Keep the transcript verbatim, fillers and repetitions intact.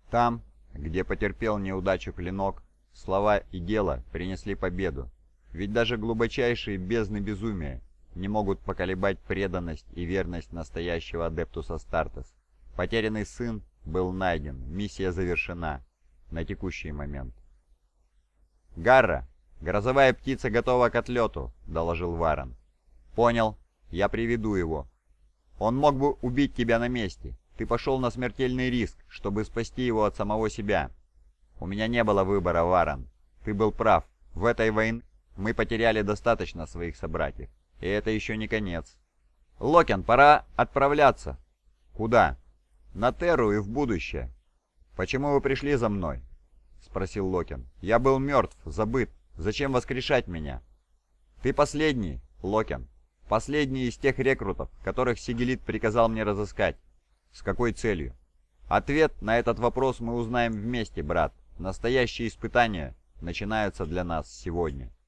Там, где потерпел неудачу клинок, слова и дело принесли победу. Ведь даже глубочайшие бездны безумия не могут поколебать преданность и верность настоящего Адептус Астартес. Потерянный сын был найден, миссия завершена на текущий момент. «Гарра, грозовая птица готова к отлету», — доложил Варан. «Понял, я приведу его. Он мог бы убить тебя на месте. Ты пошел на смертельный риск, чтобы спасти его от самого себя». «У меня не было выбора, Варан. Ты был прав. В этой войне мы потеряли достаточно своих собратьев. И это еще не конец». «Локен, пора отправляться». «Куда?» «На Терру и в будущее». «Почему вы пришли за мной?» — спросил Локен. «Я был мертв, забыт. Зачем воскрешать меня?» «Ты последний, Локен. Последний из тех рекрутов, которых Сигелит приказал мне разыскать». «С какой целью?» «Ответ на этот вопрос мы узнаем вместе, брат. Настоящие испытания начинаются для нас сегодня».